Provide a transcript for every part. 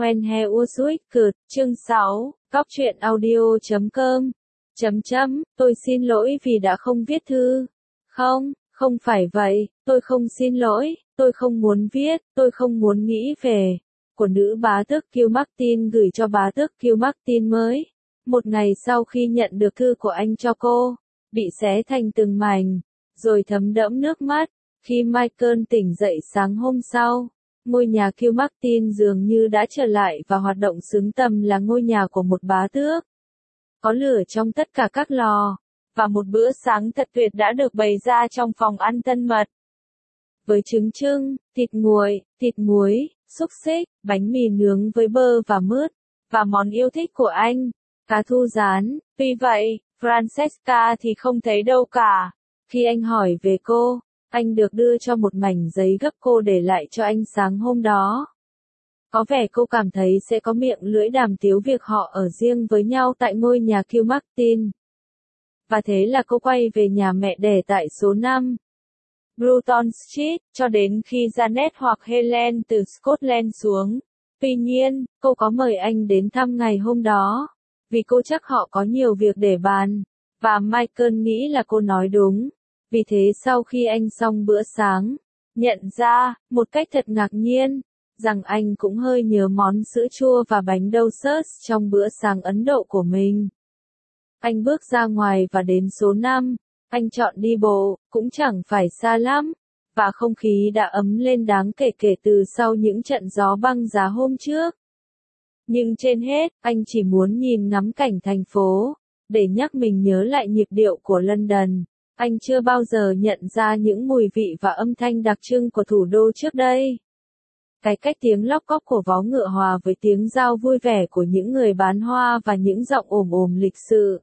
When He Was Wicked, chương 6, Góc truyện audio.com. Tôi xin lỗi vì đã không viết thư. Không phải vậy, tôi không xin lỗi, tôi không muốn viết, tôi không muốn nghĩ về. Của nữ bá tước Kilmartin gửi cho bá tước Kilmartin mới. Một ngày sau khi nhận được thư của anh cho cô, bị xé thành từng mảnh, rồi thấm đẫm nước mắt. Khi Michael tỉnh dậy sáng hôm sau, ngôi nhà Kilmartin dường như đã trở lại và hoạt động xứng tầm là ngôi nhà của một bá tước. Có lửa trong tất cả các lò, và một bữa sáng thật tuyệt đã được bày ra trong phòng ăn thân mật. Với trứng trưng, thịt nguội, thịt muối, xúc xích, bánh mì nướng với bơ và mứt, và món yêu thích của anh, cá thu rán. Tuy vậy, Francesca thì không thấy đâu cả. Khi anh hỏi về cô, anh được đưa cho một mảnh giấy gấp cô để lại cho anh sáng hôm đó. Có vẻ cô cảm thấy sẽ có miệng lưỡi đàm tiếu việc họ ở riêng với nhau tại ngôi nhà Kilmartin. Và thế là cô quay về nhà mẹ đẻ tại số 5 Bruton Street, cho đến khi Janet hoặc Helen từ Scotland xuống. Tuy nhiên, cô có mời anh đến thăm ngày hôm đó, vì cô chắc họ có nhiều việc để bàn, và Michael nghĩ là cô nói đúng. Vì thế sau khi anh xong bữa sáng, nhận ra, một cách thật ngạc nhiên, rằng anh cũng hơi nhớ món sữa chua và bánh dessert trong bữa sáng Ấn Độ của mình. Anh bước ra ngoài và đến số 5, anh chọn đi bộ, cũng chẳng phải xa lắm, và không khí đã ấm lên đáng kể kể từ sau những trận gió băng giá hôm trước. Nhưng trên hết, anh chỉ muốn nhìn ngắm cảnh thành phố, để nhắc mình nhớ lại nhịp điệu của London. Anh chưa bao giờ nhận ra những mùi vị và âm thanh đặc trưng của thủ đô trước đây. Cái cách tiếng lóc cóc của vó ngựa hòa với tiếng rao vui vẻ của những người bán hoa và những giọng ồm ồm lịch sự.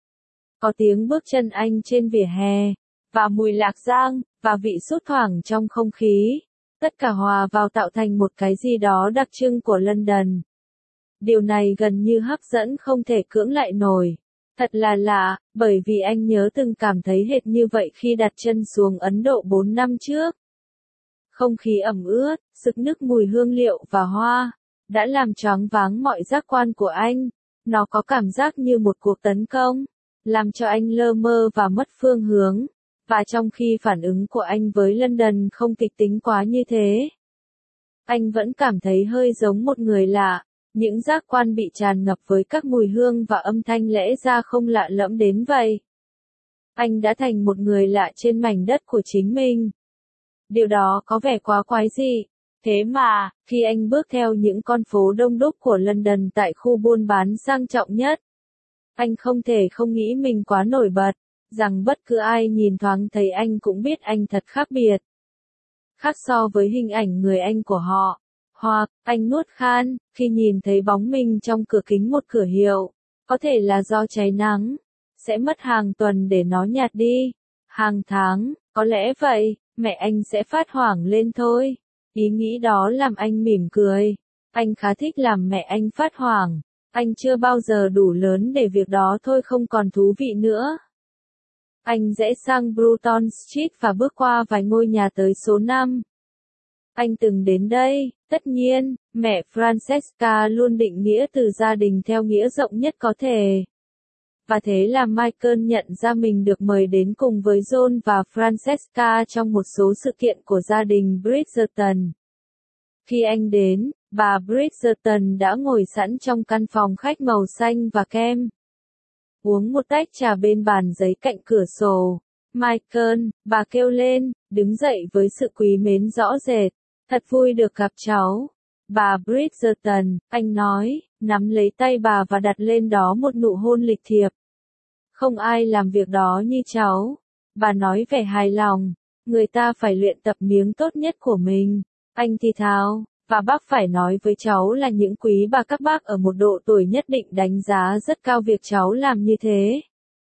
Có tiếng bước chân anh trên vỉa hè, và mùi lạc giang, và vị sốt thoảng trong không khí. Tất cả hòa vào tạo thành một cái gì đó đặc trưng của London. Điều này gần như hấp dẫn không thể cưỡng lại nổi. Thật là lạ, bởi vì anh nhớ từng cảm thấy hệt như vậy khi đặt chân xuống Ấn Độ 4 năm trước. Không khí ẩm ướt, sực nức mùi hương liệu và hoa, đã làm choáng váng mọi giác quan của anh. Nó có cảm giác như một cuộc tấn công, làm cho anh lơ mơ và mất phương hướng. Và trong khi phản ứng của anh với London không kịch tính quá như thế, anh vẫn cảm thấy hơi giống một người lạ. Những giác quan bị tràn ngập với các mùi hương và âm thanh lẽ ra không lạ lẫm đến vậy. Anh đã thành một người lạ trên mảnh đất của chính mình. Điều đó có vẻ quá quái dị. Thế mà, khi anh bước theo những con phố đông đúc của London tại khu buôn bán sang trọng nhất, anh không thể không nghĩ mình quá nổi bật, rằng bất cứ ai nhìn thoáng thấy anh cũng biết anh thật khác biệt. Khác so với hình ảnh người anh của họ. Hoặc, anh nuốt khan, khi nhìn thấy bóng mình trong cửa kính một cửa hiệu. Có thể là do cháy nắng. Sẽ mất hàng tuần để nó nhạt đi. Hàng tháng, có lẽ vậy, mẹ anh sẽ phát hoảng lên thôi. Ý nghĩ đó làm anh mỉm cười. Anh khá thích làm mẹ anh phát hoảng. Anh chưa bao giờ đủ lớn để việc đó thôi không còn thú vị nữa. Anh rẽ sang Bruton Street và bước qua vài ngôi nhà tới số 5. Anh từng đến đây, tất nhiên, mẹ Francesca luôn định nghĩa từ gia đình theo nghĩa rộng nhất có thể. Và thế là Michael nhận ra mình được mời đến cùng với John và Francesca trong một số sự kiện của gia đình Bridgerton. Khi anh đến, bà Bridgerton đã ngồi sẵn trong căn phòng khách màu xanh và kem, uống một tách trà bên bàn giấy cạnh cửa sổ. Michael, bà kêu lên, đứng dậy với sự quý mến rõ rệt. Thật vui được gặp cháu. Bà Bridgerton, anh nói, nắm lấy tay bà và đặt lên đó một nụ hôn lịch thiệp. Không ai làm việc đó như cháu. Bà nói vẻ hài lòng. Người ta phải luyện tập miếng tốt nhất của mình. Anh thì thào, và bác phải nói với cháu là những quý bà các bác ở một độ tuổi nhất định đánh giá rất cao việc cháu làm như thế.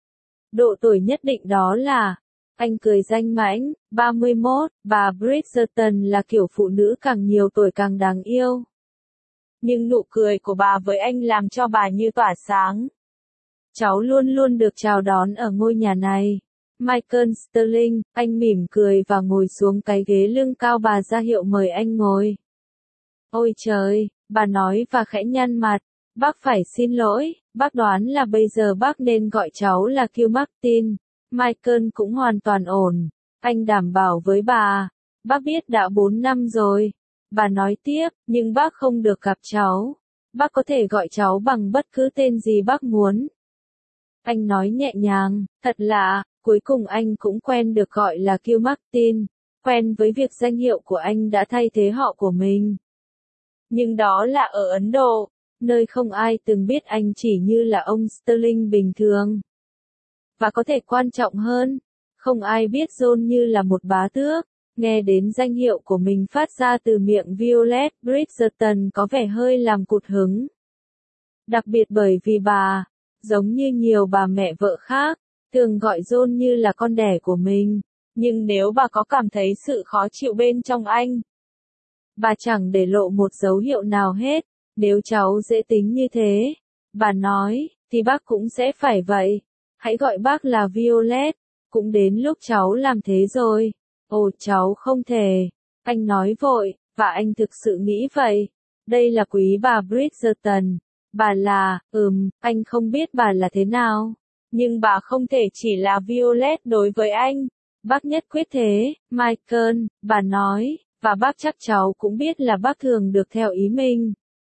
Độ tuổi nhất định đó là... Anh cười danh mãnh, 31, bà Bridgerton là kiểu phụ nữ càng nhiều tuổi càng đáng yêu. Nhưng nụ cười của bà với anh làm cho bà như tỏa sáng. Cháu luôn luôn được chào đón ở ngôi nhà này. Michael Sterling, anh mỉm cười và ngồi xuống cái ghế lưng cao bà ra hiệu mời anh ngồi. Ôi trời, Bà nói và khẽ nhăn mặt. Bác phải xin lỗi, bác đoán là bây giờ bác nên gọi cháu là Q Martin. Michael cũng hoàn toàn ổn. Anh đảm bảo với bà. Bác biết đã 4 năm rồi. Bà nói tiếp, nhưng bác không được gặp cháu. Bác có thể gọi cháu bằng bất cứ tên gì bác muốn. Anh nói nhẹ nhàng, thật lạ, cuối cùng anh cũng quen được gọi là Q Martin. Quen với việc danh hiệu của anh đã thay thế họ của mình. Nhưng đó là ở Ấn Độ, nơi không ai từng biết anh chỉ như là ông Sterling bình thường. Và có thể quan trọng hơn, không ai biết John như là một bá tước. Nghe đến danh hiệu của mình phát ra từ miệng Violet Bridgerton có vẻ hơi làm cụt hứng. Đặc biệt bởi vì bà, giống như nhiều bà mẹ vợ khác, thường gọi John như là con đẻ của mình. Nhưng nếu bà có cảm thấy sự khó chịu bên trong anh, bà chẳng để lộ một dấu hiệu nào hết. Nếu cháu dễ tính như thế, bà nói, thì bác cũng sẽ phải vậy. Hãy gọi bác là Violet. Cũng đến lúc cháu làm thế rồi. Ồ, cháu không thể. Anh nói vội, và anh thực sự nghĩ vậy. Đây là quý bà Bridgerton. Bà là, anh không biết bà là thế nào. Nhưng bà không thể chỉ là Violet đối với anh. Bác nhất quyết thế, Michael, bà nói, và bác chắc cháu cũng biết là bác thường được theo ý mình.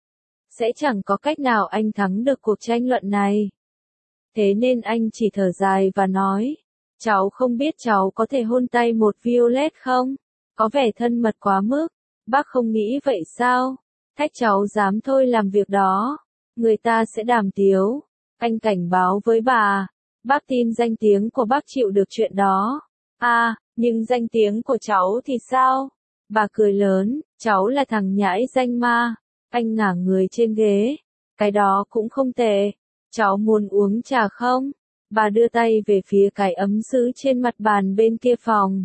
Sẽ chẳng có cách nào anh thắng được cuộc tranh luận này. Thế nên anh chỉ thở dài và nói, cháu không biết cháu có thể hôn tay một Violet không? Có vẻ thân mật quá mức. Bác không nghĩ vậy sao? Thách cháu dám thôi làm việc đó. Người ta sẽ đàm tiếu. Anh cảnh báo với bà. Bác tin danh tiếng của bác chịu được chuyện đó. À, nhưng danh tiếng của cháu thì sao? Bà cười lớn, cháu là thằng nhãi danh ma. Anh ngả người trên ghế. Cái đó cũng không tệ. Cháu muốn uống trà không? Bà đưa tay về phía cái ấm sứ trên mặt bàn bên kia phòng.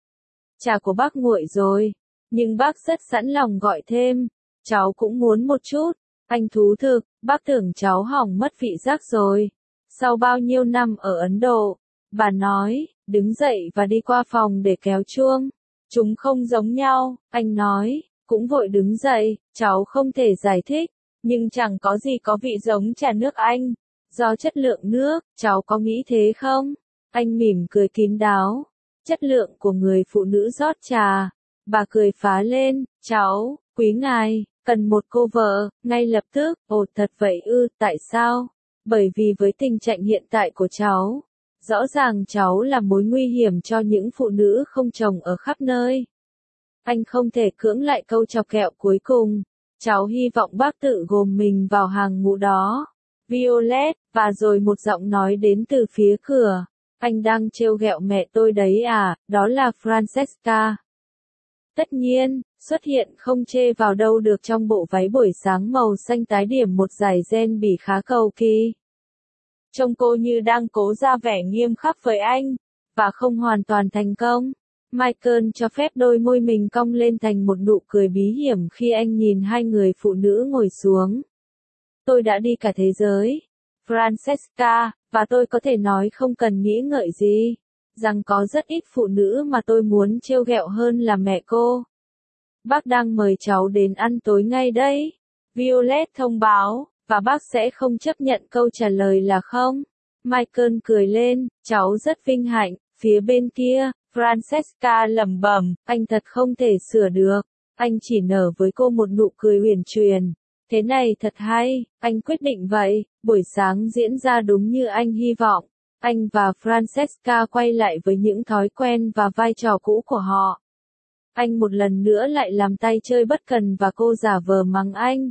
Trà của bác nguội rồi, nhưng bác rất sẵn lòng gọi thêm. Cháu cũng muốn một chút. Anh thú thực, bác tưởng cháu hỏng mất vị giác rồi. Sau bao nhiêu năm ở Ấn Độ, bà nói, đứng dậy và đi qua phòng để kéo chuông. Chúng không giống nhau, anh nói, cũng vội đứng dậy, cháu không thể giải thích, nhưng chẳng có gì có vị giống trà nước Anh. Do chất lượng nước, cháu có nghĩ thế không? Anh mỉm cười kín đáo. Chất lượng của người phụ nữ rót trà. Bà cười phá lên, cháu, quý ngài, cần một cô vợ, ngay lập tức. Ồ, thật vậy ư, tại sao? Bởi vì với tình trạng hiện tại của cháu, rõ ràng cháu là mối nguy hiểm cho những phụ nữ không chồng ở khắp nơi. Anh không thể cưỡng lại câu chọc kẹo cuối cùng. Cháu hy vọng bác tự gồm mình vào hàng ngũ đó. Violet, và rồi một giọng nói đến từ phía cửa. Anh đang trêu ghẹo mẹ tôi đấy à, đó là Francesca. Tất nhiên, xuất hiện không chê vào đâu được trong bộ váy buổi sáng màu xanh tái điểm một dải ren bỉ khá cầu kỳ. Trông cô như đang cố ra vẻ nghiêm khắc với anh, và không hoàn toàn thành công. Michael cho phép đôi môi mình cong lên thành một nụ cười bí hiểm khi anh nhìn hai người phụ nữ ngồi xuống. Tôi đã đi cả thế giới, Francesca, và tôi có thể nói không cần nghĩ ngợi gì, rằng có rất ít phụ nữ mà tôi muốn trêu ghẹo hơn là mẹ cô. Bác đang mời cháu đến ăn tối ngay đấy. Violet thông báo, và bác sẽ không chấp nhận câu trả lời là không. Michael cười lên, cháu rất vinh hạnh, phía bên kia, Francesca lẩm bẩm, anh thật không thể sửa được. Anh chỉ nở với cô một nụ cười uyển chuyển. Thế này thật hay, anh quyết định vậy, buổi sáng diễn ra đúng như anh hy vọng. Anh và Francesca quay lại với những thói quen và vai trò cũ của họ. Anh một lần nữa lại làm tay chơi bất cần và cô giả vờ mắng anh.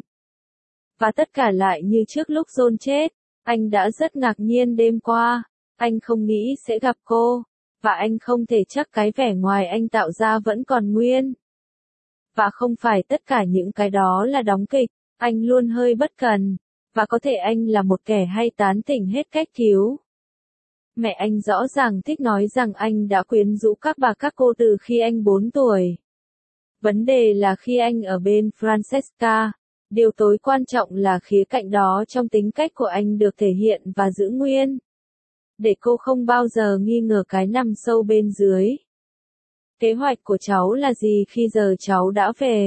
Và tất cả lại như trước lúc John chết. Anh đã rất ngạc nhiên đêm qua. Anh không nghĩ sẽ gặp cô. Và anh không thể chắc cái vẻ ngoài anh tạo ra vẫn còn nguyên. Và không phải tất cả những cái đó là đóng kịch. Anh luôn hơi bất cần. Và có thể anh là một kẻ hay tán tỉnh hết cách cứu. Mẹ anh rõ ràng thích nói rằng anh đã quyến rũ các cô từ khi anh 4 tuổi. Vấn đề là khi anh ở bên Francesca, điều tối quan trọng là khía cạnh đó trong tính cách của anh được thể hiện và giữ nguyên. Để cô không bao giờ nghi ngờ cái nằm sâu bên dưới. Kế hoạch của cháu là gì khi giờ cháu đã về?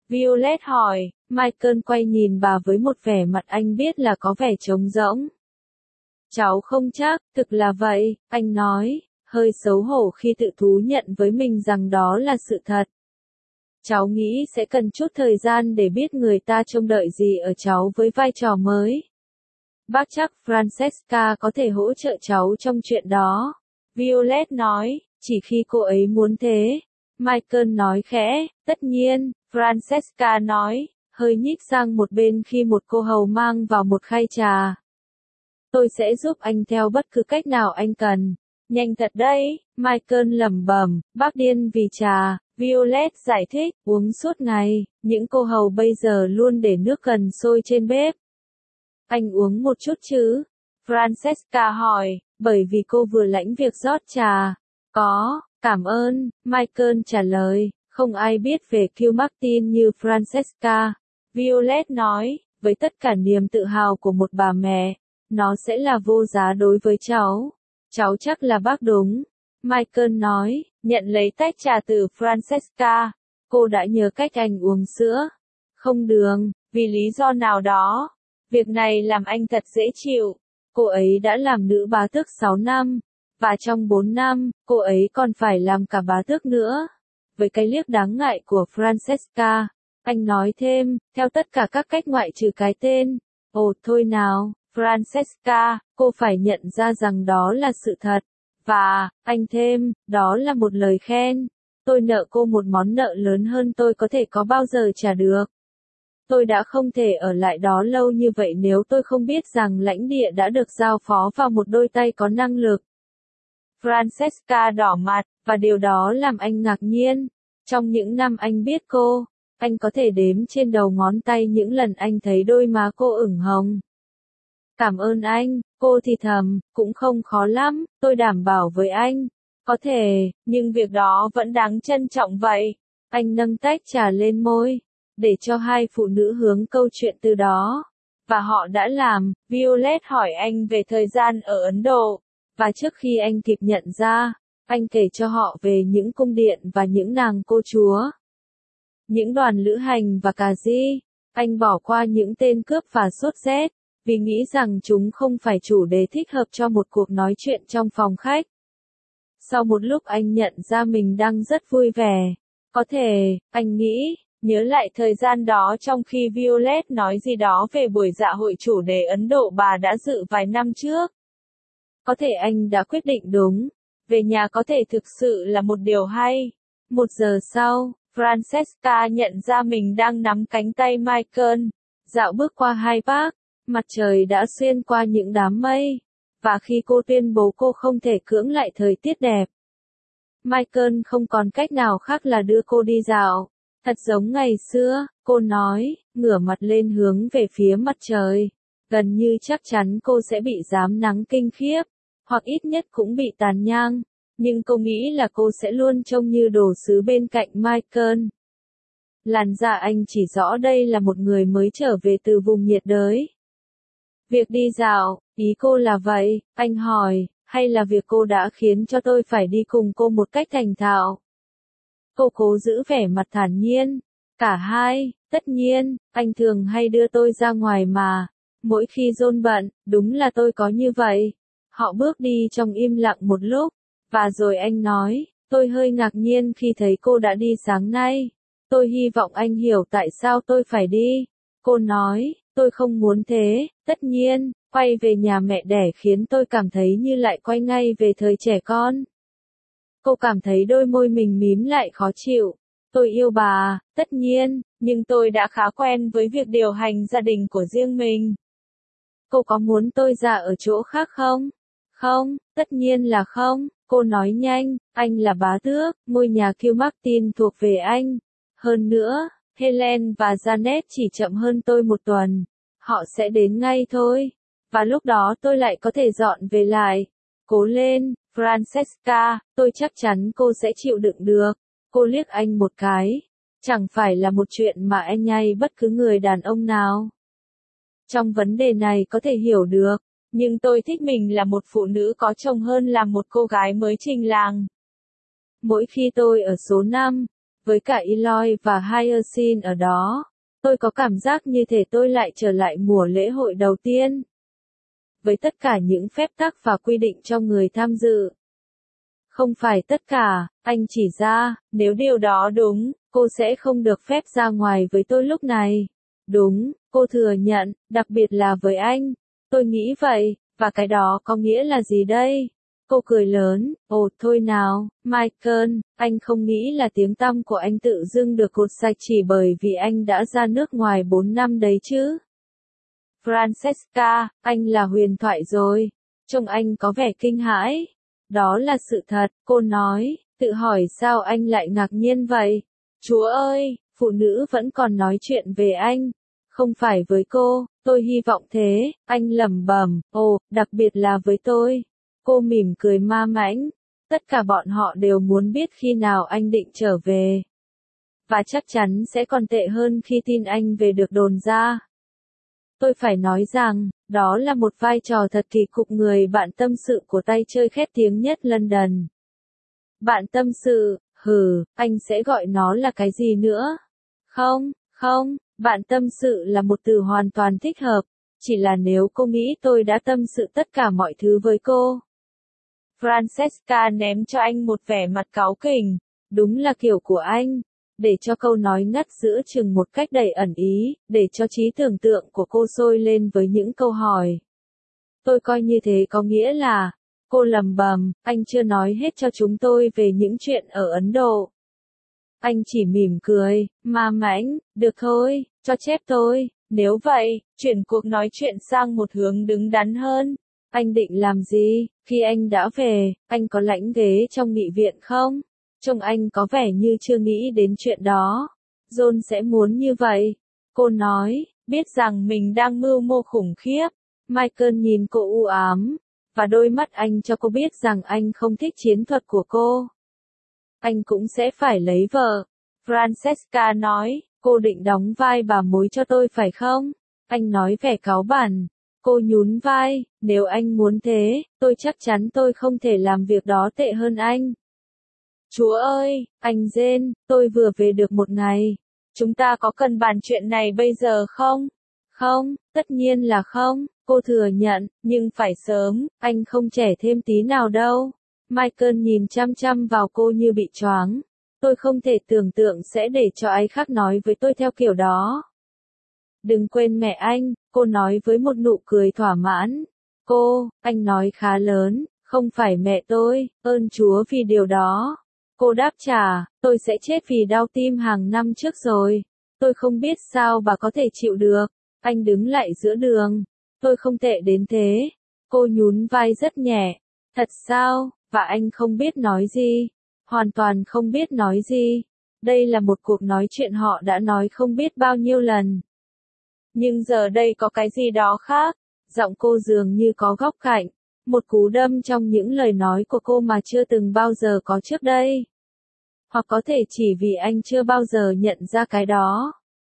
Violet hỏi, Michael quay nhìn bà với một vẻ mặt anh biết là có vẻ trống rỗng. Cháu không chắc, thực là vậy, anh nói, hơi xấu hổ khi tự thú nhận với mình rằng đó là sự thật. Cháu nghĩ sẽ cần chút thời gian để biết người ta trông đợi gì ở cháu với vai trò mới. Bác chắc Francesca có thể hỗ trợ cháu trong chuyện đó. Violet nói, chỉ khi cô ấy muốn thế. Michael nói khẽ, tất nhiên, Francesca nói, hơi nhích sang một bên khi một cô hầu mang vào một khay trà. Tôi sẽ giúp anh theo bất cứ cách nào anh cần. Nhanh thật đấy, Michael lẩm bẩm, bác điên vì trà. Violet giải thích, uống suốt ngày, những cô hầu bây giờ luôn để nước cần sôi trên bếp. Anh uống một chút chứ? Francesca hỏi, bởi vì cô vừa lãnh việc rót trà. Có, cảm ơn, Michael trả lời, không ai biết về Q Martin như Francesca. Violet nói, với tất cả niềm tự hào của một bà mẹ, nó sẽ là vô giá đối với cháu. Cháu chắc là bác đúng. Michael nói, nhận lấy tách trà từ Francesca. Cô đã nhớ cách anh uống sữa. Không đường, vì lý do nào đó. Việc này làm anh thật dễ chịu. Cô ấy đã làm nữ bá tước 6 năm. Và trong 4 năm, cô ấy còn phải làm cả bá tước nữa. Với cái liếc đáng ngại của Francesca, anh nói thêm, theo tất cả các cách ngoại trừ cái tên. Ồ thôi nào, Francesca, cô phải nhận ra rằng đó là sự thật. Và, anh thêm, đó là một lời khen. Tôi nợ cô một món nợ lớn hơn tôi có thể có bao giờ trả được. Tôi đã không thể ở lại đó lâu như vậy nếu tôi không biết rằng lãnh địa đã được giao phó vào một đôi tay có năng lực. Francesca đỏ mặt, và điều đó làm anh ngạc nhiên. Trong những năm anh biết cô, anh có thể đếm trên đầu ngón tay những lần anh thấy đôi má cô ửng hồng. Cảm ơn anh, cô thì thầm, cũng không khó lắm, tôi đảm bảo với anh. Có thể, nhưng việc đó vẫn đáng trân trọng vậy. Anh nâng tách trà lên môi, để cho hai phụ nữ hướng câu chuyện từ đó. Và họ đã làm, Violet hỏi anh về thời gian ở Ấn Độ. Và trước khi anh kịp nhận ra, anh kể cho họ về những cung điện và những nàng cô chúa. Những đoàn lữ hành và cà ri. Anh bỏ qua những tên cướp và sốt rét, vì nghĩ rằng chúng không phải chủ đề thích hợp cho một cuộc nói chuyện trong phòng khách. Sau một lúc anh nhận ra mình đang rất vui vẻ. Có thể, anh nghĩ, nhớ lại thời gian đó trong khi Violet nói gì đó về buổi dạ hội chủ đề Ấn Độ bà đã dự vài năm trước. Có thể anh đã quyết định đúng. Về nhà có thể thực sự là một điều hay. 1 giờ sau, Francesca nhận ra mình đang nắm cánh tay Michael. Dạo bước qua hai park, mặt trời đã xuyên qua những đám mây. Và khi cô tuyên bố cô không thể cưỡng lại thời tiết đẹp, Michael không còn cách nào khác là đưa cô đi dạo. Thật giống ngày xưa, cô nói, ngửa mặt lên hướng về phía mặt trời. Gần như chắc chắn cô sẽ bị rám nắng kinh khiếp, hoặc ít nhất cũng bị tàn nhang. Nhưng cô nghĩ là cô sẽ luôn trông như đồ sứ bên cạnh Michael. Làn da anh chỉ rõ đây là một người mới trở về từ vùng nhiệt đới. Việc đi dạo, ý cô là vậy, anh hỏi, hay là việc cô đã khiến cho tôi phải đi cùng cô một cách thành thạo? Cô cố giữ vẻ mặt thản nhiên. Cả hai, tất nhiên, anh thường hay đưa tôi ra ngoài mà. Mỗi khi John bận, đúng là tôi có như vậy. Họ bước đi trong im lặng một lúc. Và rồi anh nói, tôi hơi ngạc nhiên khi thấy cô đã đi sáng nay. Tôi hy vọng anh hiểu tại sao tôi phải đi. Cô nói, tôi không muốn thế, tất nhiên, quay về nhà mẹ đẻ khiến tôi cảm thấy như lại quay ngay về thời trẻ con. Cô cảm thấy đôi môi mình mím lại khó chịu. Tôi yêu bà, tất nhiên, nhưng tôi đã khá quen với việc điều hành gia đình của riêng mình. Cô có muốn tôi ra ở chỗ khác không? Không, tất nhiên là không. Cô nói nhanh, anh là bá tước, ngôi nhà Q Martin thuộc về anh. Hơn nữa, Helen và Janet chỉ chậm hơn tôi 1 tuần. Họ sẽ đến ngay thôi. Và lúc đó tôi lại có thể dọn về lại. Cố lên, Francesca, tôi chắc chắn cô sẽ chịu đựng được. Cô liếc anh một cái. Chẳng phải là một chuyện mà anh hay bất cứ người đàn ông nào trong vấn đề này có thể hiểu được. Nhưng tôi thích mình là một phụ nữ có chồng hơn là một cô gái mới trình làng. Mỗi khi tôi ở số 5, Với cả Eloy và Hyacinth ở đó, tôi có cảm giác như thể tôi lại trở lại mùa lễ hội đầu tiên. Với tất cả những phép tắc và quy định cho người tham dự. Không phải tất cả, anh chỉ ra, nếu điều đó đúng, cô sẽ không được phép ra ngoài với tôi lúc này. Đúng, cô thừa nhận, đặc biệt là với anh. Tôi nghĩ vậy, và cái đó có nghĩa là gì đây? Cô cười lớn, ồ thôi nào, Michael, anh không nghĩ là tiếng tăm của anh tự dưng được cột sạch chỉ bởi vì anh đã ra nước ngoài 4 năm đấy chứ. Francesca, anh là huyền thoại rồi. Trông anh có vẻ kinh hãi. Đó là sự thật, cô nói, tự hỏi sao anh lại ngạc nhiên vậy. Chúa ơi, phụ nữ vẫn còn nói chuyện về anh. Không phải với cô, tôi hy vọng thế, anh lẩm bẩm, ồ, đặc biệt là với tôi. Cô mỉm cười ma mãnh. Tất cả bọn họ đều muốn biết khi nào anh định trở về. Và chắc chắn sẽ còn tệ hơn khi tin anh về được đồn ra. Tôi phải nói rằng, đó là một vai trò thật kỳ cục người bạn tâm sự của tay chơi khét tiếng nhất London. Bạn tâm sự, anh sẽ gọi nó là cái gì nữa? Không, bạn tâm sự là một từ hoàn toàn thích hợp, chỉ là nếu cô nghĩ tôi đã tâm sự tất cả mọi thứ với cô. Francesca ném cho anh một vẻ mặt cáu kỉnh, đúng là kiểu của anh. Để cho câu nói ngắt giữa chừng một cách đầy ẩn ý, để cho trí tưởng tượng của cô sôi lên với những câu hỏi. Tôi coi như thế có nghĩa là, cô lẩm bẩm, anh chưa nói hết cho chúng tôi về những chuyện ở Ấn Độ. Anh chỉ mỉm cười, ma mãnh, được thôi, cho chép tôi, nếu vậy, chuyển cuộc nói chuyện sang một hướng đứng đắn hơn. Anh định làm gì, khi anh đã về, anh có lãnh ghế trong nghị viện không? Trông anh có vẻ như chưa nghĩ đến chuyện đó. John sẽ muốn như vậy. Cô nói, biết rằng mình đang mưu mô khủng khiếp. Michael nhìn cô u ám, và đôi mắt anh cho cô biết rằng anh không thích chiến thuật của cô. Anh cũng sẽ phải lấy vợ. Francesca nói, cô định đóng vai bà mối cho tôi phải không? Anh nói vẻ cáu bẳn. Cô nhún vai, nếu anh muốn thế, tôi chắc chắn tôi không thể làm việc đó tệ hơn anh. Chúa ơi, anh Jane, tôi vừa về được một ngày. Chúng ta có cần bàn chuyện này bây giờ không? Không, tất nhiên là không, cô thừa nhận, nhưng phải sớm, anh không trẻ thêm tí nào đâu. Michael nhìn chăm chăm vào cô như bị choáng. Tôi không thể tưởng tượng sẽ để cho ai khác nói với tôi theo kiểu đó. Đừng quên mẹ anh, cô nói với một nụ cười thỏa mãn. Anh nói khá lớn, không phải mẹ tôi, ơn Chúa vì điều đó. Cô đáp trả, tôi sẽ chết vì đau tim hàng năm trước rồi. Tôi không biết sao bà có thể chịu được. Anh đứng lại giữa đường. Tôi không tệ đến thế. Cô nhún vai rất nhẹ. Thật sao, và anh không biết nói gì. Hoàn toàn không biết nói gì. Đây là một cuộc nói chuyện họ đã nói không biết bao nhiêu lần. Nhưng giờ đây có cái gì đó khác. Giọng cô dường như có góc cạnh. Một cú đâm trong những lời nói của cô mà chưa từng bao giờ có trước đây. Hoặc có thể chỉ vì anh chưa bao giờ nhận ra cái đó.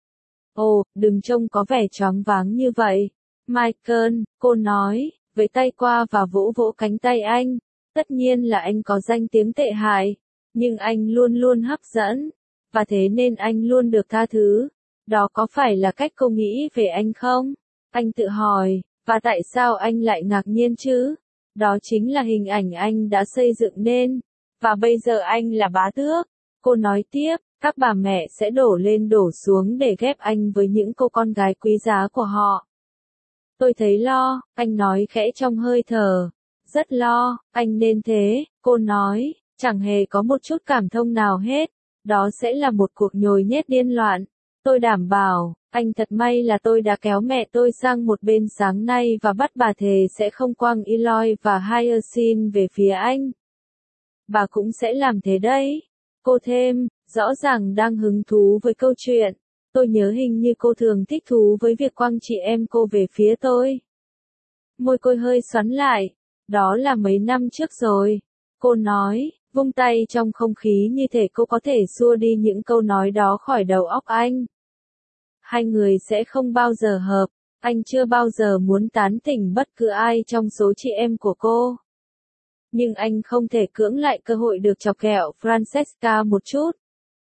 Ồ, đừng trông có vẻ choáng váng như vậy. Michael, cô nói, với tay qua và vỗ vỗ cánh tay anh. Tất nhiên là anh có danh tiếng tệ hại. Nhưng anh luôn luôn hấp dẫn. Và thế nên anh luôn được tha thứ. Đó có phải là cách cô nghĩ về anh không? Anh tự hỏi, và tại sao anh lại ngạc nhiên chứ? Đó chính là hình ảnh anh đã xây dựng nên. Và bây giờ anh là bá tước. Cô nói tiếp, các bà mẹ sẽ đổ lên đổ xuống để ghép anh với những cô con gái quý giá của họ. Tôi thấy lo, anh nói khẽ trong hơi thở. Rất lo, anh nên thế, cô nói, chẳng hề có một chút cảm thông nào hết. Đó sẽ là một cuộc nhồi nhét điên loạn. Tôi đảm bảo, anh thật may là tôi đã kéo mẹ tôi sang một bên sáng nay và bắt bà thề sẽ không quăng Eloy và Hyacinth về phía anh. Bà cũng sẽ làm thế đấy. Cô thêm, rõ ràng đang hứng thú với câu chuyện. Tôi nhớ hình như cô thường thích thú với việc quăng chị em cô về phía tôi. Môi cô hơi xoắn lại. Đó là mấy năm trước rồi. Cô nói, vung tay trong không khí như thể cô có thể xua đi những câu nói đó khỏi đầu óc anh. Hai người sẽ không bao giờ hợp. Anh chưa bao giờ muốn tán tỉnh bất cứ ai trong số chị em của cô. Nhưng anh không thể cưỡng lại cơ hội được chọc ghẹo Francesca một chút.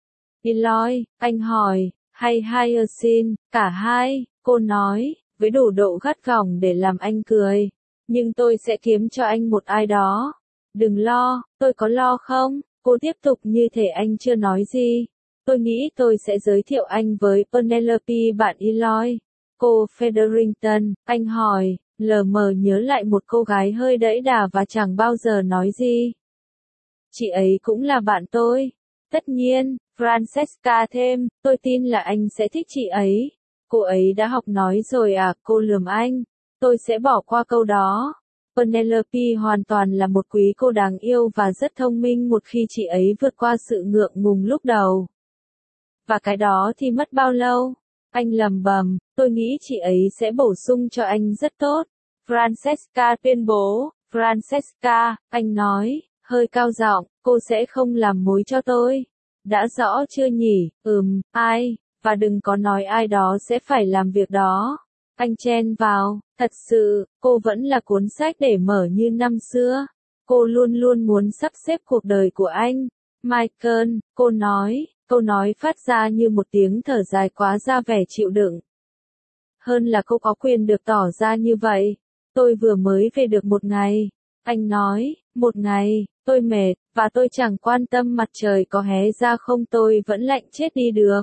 Eloy, anh hỏi, hay Hyacinth, cả hai, cô nói, với đủ độ gắt gỏng để làm anh cười. Nhưng tôi sẽ kiếm cho anh một ai đó. Đừng lo, tôi có lo không? Cô tiếp tục như thể anh chưa nói gì. Tôi nghĩ tôi sẽ giới thiệu anh với Penelope bạn Eloy. Cô Featherington, anh hỏi, lờ mờ nhớ lại một cô gái hơi đẫy đà và chẳng bao giờ nói gì. Chị ấy cũng là bạn tôi. Tất nhiên, Francesca thêm, tôi tin là anh sẽ thích chị ấy. Cô ấy đã học nói rồi à, cô lườm anh. Tôi sẽ bỏ qua câu đó. Penelope hoàn toàn là một quý cô đáng yêu và rất thông minh một khi chị ấy vượt qua sự ngượng ngùng lúc đầu. Và cái đó thì mất bao lâu? Anh lầm bầm, tôi nghĩ chị ấy sẽ bổ sung cho anh rất tốt. Francesca tuyên bố, Francesca, anh nói, hơi cao giọng, cô sẽ không làm mối cho tôi. Đã rõ chưa nhỉ? Ai? Và đừng có nói ai đó sẽ phải làm việc đó. Anh chen vào, thật sự, cô vẫn là cuốn sách để mở như năm xưa. Cô luôn luôn muốn sắp xếp cuộc đời của anh. Michael, cô nói, câu nói phát ra như một tiếng thở dài quá ra vẻ chịu đựng. Hơn là cô có quyền được tỏ ra như vậy. Tôi vừa mới về được một ngày. Anh nói, một ngày, tôi mệt, và tôi chẳng quan tâm mặt trời có hé ra không, tôi vẫn lạnh chết đi được.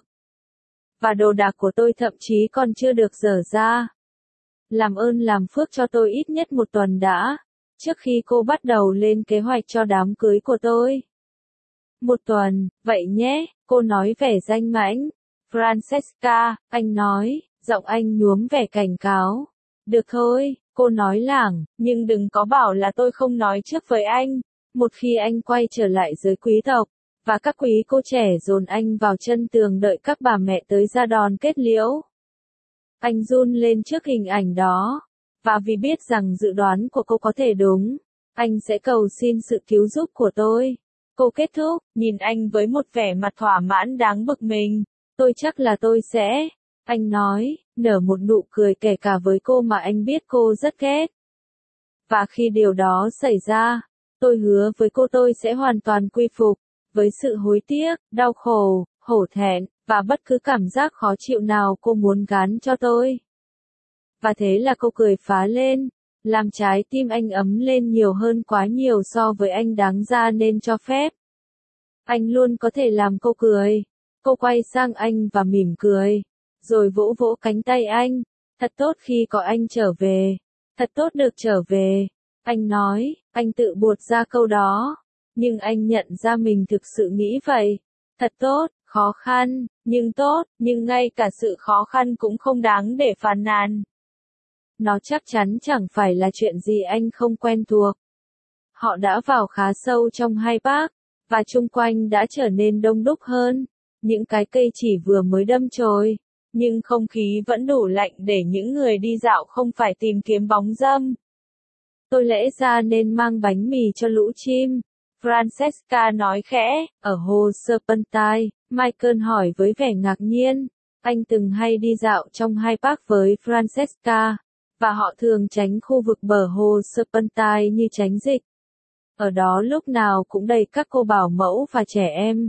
Và đồ đạc của tôi thậm chí còn chưa được dở ra. Làm ơn làm phước cho tôi ít nhất một tuần đã, trước khi cô bắt đầu lên kế hoạch cho đám cưới của tôi. Một tuần, vậy nhé, cô nói vẻ danh mãnh. Francesca, anh nói, giọng anh nhuốm vẻ cảnh cáo. Được thôi, cô nói lảng, nhưng đừng có bảo là tôi không nói trước với anh. Một khi anh quay trở lại giới quý tộc, và các quý cô trẻ dồn anh vào chân tường đợi các bà mẹ tới ra đòn kết liễu. Anh run lên trước hình ảnh đó, và vì biết rằng dự đoán của cô có thể đúng, anh sẽ cầu xin sự cứu giúp của tôi. Cô kết thúc, nhìn anh với một vẻ mặt thỏa mãn đáng bực mình. Tôi chắc là tôi sẽ. Anh nói, nở một nụ cười kể cả với cô mà anh biết cô rất ghét. Và khi điều đó xảy ra, tôi hứa với cô tôi sẽ hoàn toàn quy phục, với sự hối tiếc, đau khổ, hổ thẹn, và bất cứ cảm giác khó chịu nào cô muốn gán cho tôi. Và thế là cô cười phá lên, làm trái tim anh ấm lên nhiều hơn quá nhiều so với anh đáng ra nên cho phép. Anh luôn có thể làm cô cười. Cô quay sang anh và mỉm cười, rồi vỗ vỗ cánh tay anh. Thật tốt khi có anh trở về. Thật tốt được trở về. Anh nói, anh tự buột ra câu đó. Nhưng anh nhận ra mình thực sự nghĩ vậy. Thật tốt, khó khăn, nhưng tốt, nhưng ngay cả sự khó khăn cũng không đáng để phàn nàn. Nó chắc chắn chẳng phải là chuyện gì anh không quen thuộc. Họ đã vào khá sâu trong Hyde Park, và chung quanh đã trở nên đông đúc hơn. Những cái cây chỉ vừa mới đâm chồi, nhưng không khí vẫn đủ lạnh để những người đi dạo không phải tìm kiếm bóng râm. Tôi lẽ ra nên mang bánh mì cho lũ chim. Francesca nói khẽ, ở hồ Serpentine, Michael hỏi với vẻ ngạc nhiên. Anh từng hay đi dạo trong Hyde Park với Francesca, và họ thường tránh khu vực bờ hồ Serpentine như tránh dịch. Ở đó lúc nào cũng đầy các cô bảo mẫu và trẻ em.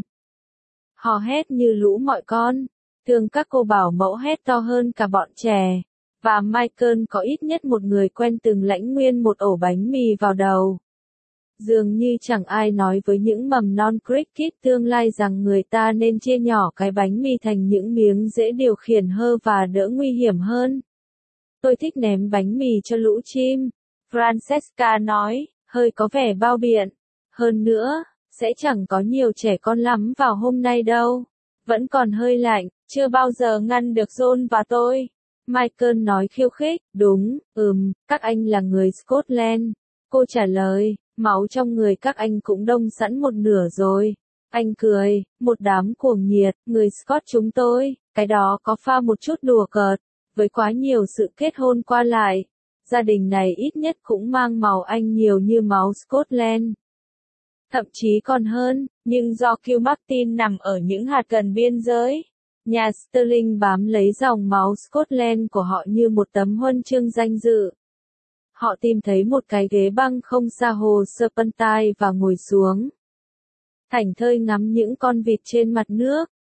Họ hét như lũ mọi con, thường các cô bảo mẫu hét to hơn cả bọn trẻ. Và Michael có ít nhất một người quen từng lãnh nguyên một ổ bánh mì vào đầu. Dường như chẳng ai nói với những mầm non cricket tương lai rằng người ta nên chia nhỏ cái bánh mì thành những miếng dễ điều khiển hơn và đỡ nguy hiểm hơn. Tôi thích ném bánh mì cho lũ chim, Francesca nói, hơi có vẻ bao biện. Hơn nữa, sẽ chẳng có nhiều trẻ con lắm vào hôm nay đâu. Vẫn còn hơi lạnh, chưa bao giờ ngăn được John và tôi. Michael nói khiêu khích, đúng, các anh là người Scotland. Cô trả lời, máu trong người các anh cũng đông sẵn một nửa rồi. Anh cười, một đám cuồng nhiệt, người Scott chúng tôi, cái đó có pha một chút đùa cợt, với quá nhiều sự kết hôn qua lại. Gia đình này ít nhất cũng mang màu Anh nhiều như máu Scotland. Thậm chí còn hơn, nhưng do Kilmartin nằm ở những hạt gần biên giới, nhà Stirling bám lấy dòng máu Scotland của họ như một tấm huân chương danh dự. Họ tìm thấy một cái ghế băng không xa hồ Serpentine và ngồi xuống. Thảnh thơi ngắm những con vịt trên mặt nước,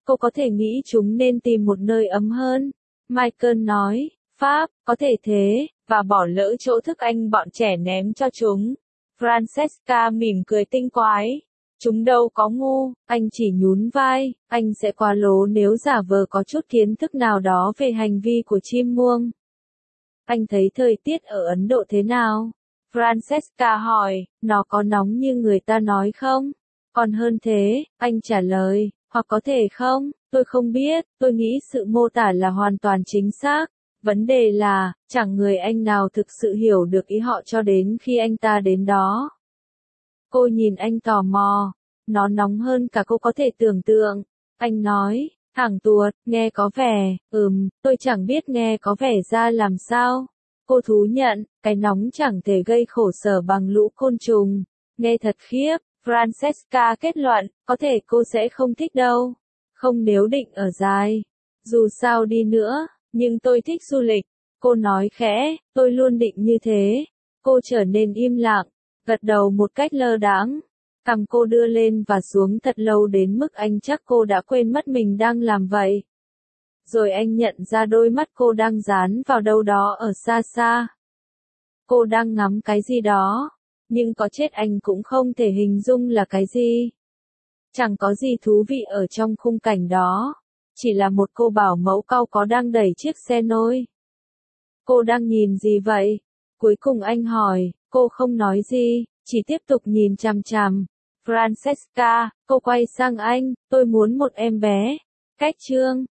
cô có thể nghĩ chúng nên tìm một nơi ấm hơn. Michael nói, Pháp, có thể thế, và bỏ lỡ chỗ thức ăn bọn trẻ ném cho chúng. Francesca mỉm cười tinh quái. Chúng đâu có ngu, anh chỉ nhún vai, anh sẽ quá lố nếu giả vờ có chút kiến thức nào đó về hành vi của chim muông. Anh thấy thời tiết ở Ấn Độ thế nào? Francesca hỏi, nó có nóng như người ta nói không? Còn hơn thế, anh trả lời, hoặc có thể không, tôi không biết, tôi nghĩ sự mô tả là hoàn toàn chính xác. Vấn đề là, chẳng người anh nào thực sự hiểu được ý họ cho đến khi anh ta đến đó. Cô nhìn anh tò mò. Nó nóng hơn cả cô có thể tưởng tượng. Anh nói, thẳng tuột, nghe có vẻ, tôi chẳng biết nghe có vẻ ra làm sao. Cô thú nhận, cái nóng chẳng thể gây khổ sở bằng lũ côn trùng. Nghe thật khiếp, Francesca kết luận, có thể cô sẽ không thích đâu. Không nếu định ở dài. Dù sao đi nữa, nhưng tôi thích du lịch. Cô nói khẽ, tôi luôn định như thế. Cô trở nên im lặng, gật đầu một cách lơ đãng. Cằm cô đưa lên và xuống thật lâu đến mức anh chắc cô đã quên mất mình đang làm vậy. Rồi anh nhận ra đôi mắt cô đang dán vào đâu đó ở xa xa. Cô đang ngắm cái gì đó, nhưng có chết anh cũng không thể hình dung là cái gì. Chẳng có gì thú vị ở trong khung cảnh đó, chỉ là một cô bảo mẫu cau có đang đẩy chiếc xe nôi. Cô đang nhìn gì vậy? Cuối cùng anh hỏi, cô không nói gì, chỉ tiếp tục nhìn chằm chằm. Francesca, cô quay sang anh, tôi muốn một em bé. Cách chương